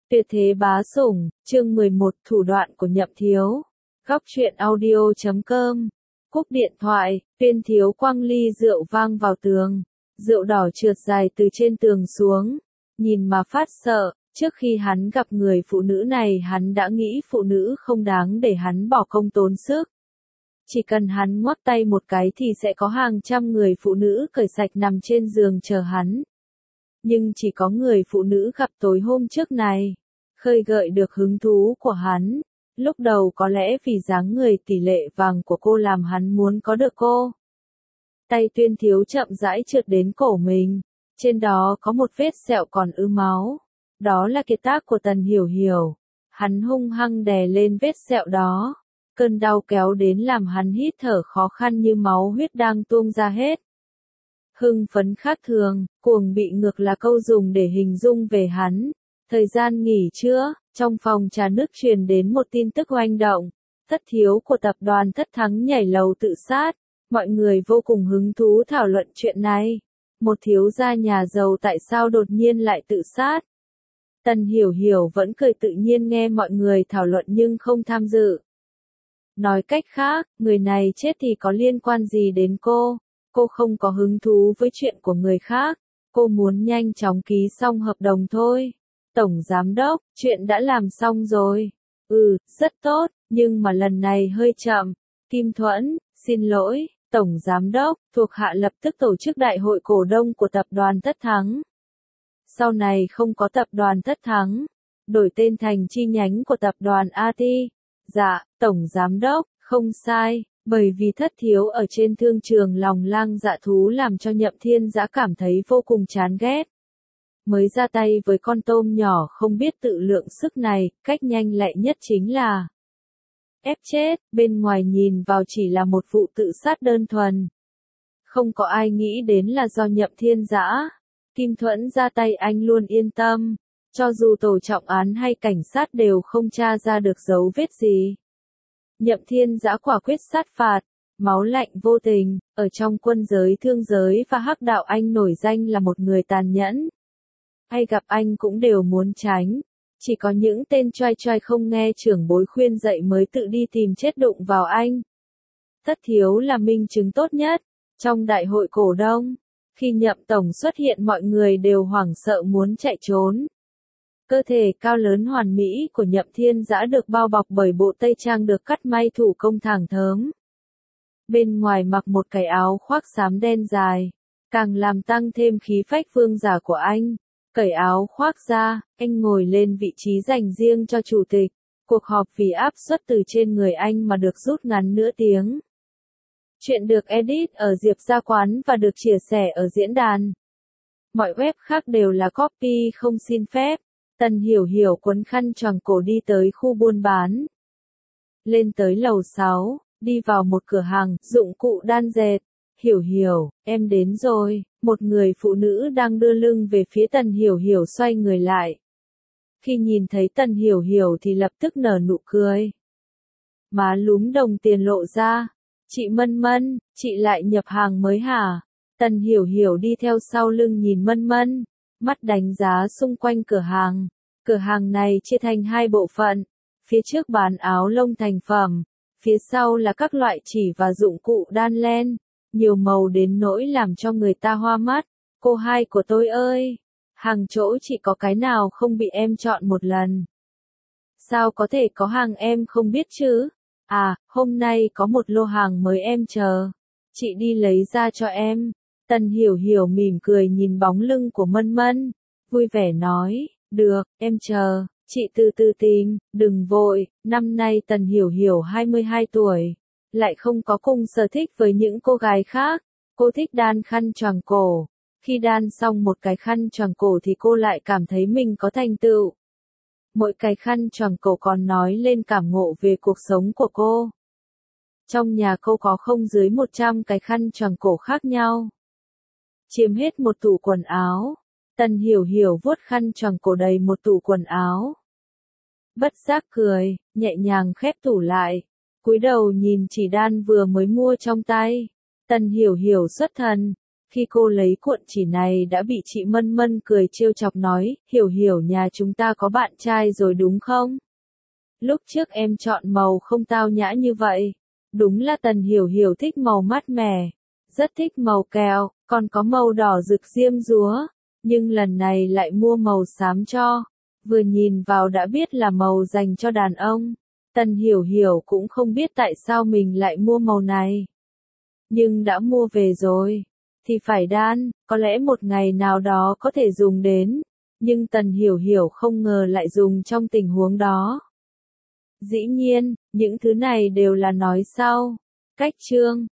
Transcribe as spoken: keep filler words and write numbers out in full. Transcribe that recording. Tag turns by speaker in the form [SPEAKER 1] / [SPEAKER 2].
[SPEAKER 1] Tuyệt thế bá sủng, chương mười một, thủ đoạn của Nhậm Thiếu. Góc truyện audio chấm com. Cúp điện thoại, Tuyên Thiếu quăng ly rượu vang vào tường. Rượu đỏ trượt dài từ trên tường xuống. Nhìn mà phát sợ, trước khi hắn gặp người phụ nữ này hắn đã nghĩ phụ nữ không đáng để hắn bỏ công tốn sức. Chỉ cần hắn ngoắc tay một cái thì sẽ có hàng trăm người phụ nữ cởi sạch nằm trên giường chờ hắn. Nhưng chỉ có người phụ nữ gặp tối hôm trước này, khơi gợi được hứng thú của hắn. Lúc đầu có lẽ vì dáng người tỷ lệ vàng của cô làm hắn muốn có được cô. Tay Tuyên Thiếu chậm rãi trượt đến cổ mình, trên đó có một vết sẹo còn ứ máu. Đó là kiệt tác của Tần Hiểu Hiểu. Hắn hung hăng đè lên vết sẹo đó. Cơn đau kéo đến làm hắn hít thở khó khăn như máu huyết đang tuôn ra hết. Hưng phấn khác thường, cuồng bị ngược là câu dùng để hình dung về hắn. Thời gian nghỉ trưa, trong phòng trà nước truyền đến một tin tức oanh động. Thất thiếu của tập đoàn Thất Thắng nhảy lầu tự sát. Mọi người vô cùng hứng thú thảo luận chuyện này. Một thiếu gia nhà giàu tại sao đột nhiên lại tự sát? Tần Hiểu Hiểu vẫn cười tự nhiên nghe mọi người thảo luận nhưng không tham dự. Nói cách khác, người này chết thì có liên quan gì đến cô? Cô không có hứng thú với chuyện của người khác. Cô muốn nhanh chóng ký xong hợp đồng thôi. Tổng giám đốc, chuyện đã làm xong rồi. Ừ, rất tốt, nhưng mà lần này hơi chậm. Kim Thuẫn, xin lỗi, Tổng giám đốc, thuộc hạ lập tức tổ chức đại hội cổ đông của tập đoàn Thất Thắng. Sau này không có tập đoàn Thất Thắng, đổi tên thành chi nhánh của tập đoàn a tê. Dạ, Tổng giám đốc, không sai, bởi vì Thất thiếu ở trên thương trường lòng lang dạ thú làm cho Nhậm Thiên Dã cảm thấy vô cùng chán ghét. Mới ra tay với con tôm nhỏ không biết tự lượng sức này, cách nhanh lẹ nhất chính là ép chết, bên ngoài nhìn vào chỉ là một vụ tự sát đơn thuần. Không có ai nghĩ đến là do Nhậm Thiên Dã. Kim Thuẫn ra tay anh luôn yên tâm, cho dù tổ trọng án hay cảnh sát đều không tra ra được dấu vết gì. Nhậm Thiên Dã quả quyết sát phạt, máu lạnh vô tình, ở trong quân giới thương giới và hắc đạo anh nổi danh là một người tàn nhẫn. Ai gặp anh cũng đều muốn tránh, chỉ có những tên choai choai không nghe trưởng bối khuyên dạy mới tự đi tìm chết đụng vào anh. Thất thiếu là minh chứng tốt nhất, trong đại hội cổ đông, khi Nhậm Tổng xuất hiện mọi người đều hoảng sợ muốn chạy trốn. Cơ thể cao lớn hoàn mỹ của Nhậm Thiên Dã được bao bọc bởi bộ tây trang được cắt may thủ công thẳng thớm. Bên ngoài mặc một cái áo khoác xám đen dài, càng làm tăng thêm khí phách vương giả của anh. Cởi áo khoác ra, anh ngồi lên vị trí dành riêng cho chủ tịch. Cuộc họp vì áp suất từ trên người anh mà được rút ngắn nửa tiếng. Chuyện được edit ở Diệp Gia Quán và được chia sẻ ở diễn đàn. Mọi web khác đều là copy không xin phép. Tần Hiểu Hiểu quấn khăn choàng cổ đi tới khu buôn bán. Lên tới lầu sáu, đi vào một cửa hàng dụng cụ đan dệt. Hiểu Hiểu, em đến rồi. Một người phụ nữ đang đưa lưng về phía Tần Hiểu Hiểu xoay người lại. Khi nhìn thấy Tần Hiểu Hiểu thì lập tức nở nụ cười. Má lúm đồng tiền lộ ra. Chị Mân Mân, chị lại nhập hàng mới hả? Tần Hiểu Hiểu đi theo sau lưng nhìn Mân Mân, mắt đánh giá xung quanh cửa hàng. Cửa hàng này chia thành hai bộ phận. Phía trước bán áo lông thành phẩm, phía sau là các loại chỉ và dụng cụ đan len. Nhiều màu đến nỗi làm cho người ta hoa mắt. Cô hai của tôi ơi, hàng chỗ chị có cái nào không bị em chọn một lần? Sao có thể có hàng em không biết chứ? À, hôm nay có một lô hàng mới em chờ. Chị đi lấy ra cho em. Tần Hiểu Hiểu mỉm cười nhìn bóng lưng của Mân Mân, vui vẻ nói, được, em chờ, chị từ từ tìm, đừng vội. Năm nay Tần Hiểu Hiểu hai mươi hai tuổi. Lại không có cùng sở thích với những cô gái khác. Cô thích đan khăn choàng cổ. Khi đan xong một cái khăn choàng cổ thì cô lại cảm thấy mình có thành tựu. Mỗi cái khăn choàng cổ còn nói lên cảm ngộ về cuộc sống của cô. Trong nhà cô có không dưới một trăm cái khăn choàng cổ khác nhau. Chiếm hết một tủ quần áo. Tần Hiểu Hiểu vuốt khăn choàng cổ đầy một tủ quần áo. Bất giác cười, nhẹ nhàng khép tủ lại. Cúi đầu nhìn chỉ đan vừa mới mua trong tay. Tần Hiểu Hiểu xuất thần. Khi cô lấy cuộn chỉ này đã bị chị Mân Mân cười trêu chọc nói, Hiểu Hiểu nhà chúng ta có bạn trai rồi đúng không? Lúc trước em chọn màu không tao nhã như vậy. Đúng là Tần Hiểu Hiểu thích màu mát mẻ, rất thích màu kẹo, còn có màu đỏ rực diêm dúa, nhưng lần này lại mua màu xám cho. Vừa nhìn vào đã biết là màu dành cho đàn ông. Tần Hiểu Hiểu cũng không biết tại sao mình lại mua màu này. Nhưng đã mua về rồi, thì phải đan, có lẽ một ngày nào đó có thể dùng đến. Nhưng Tần Hiểu Hiểu không ngờ lại dùng trong tình huống đó. Dĩ nhiên, những thứ này đều là nói sau. Cách chương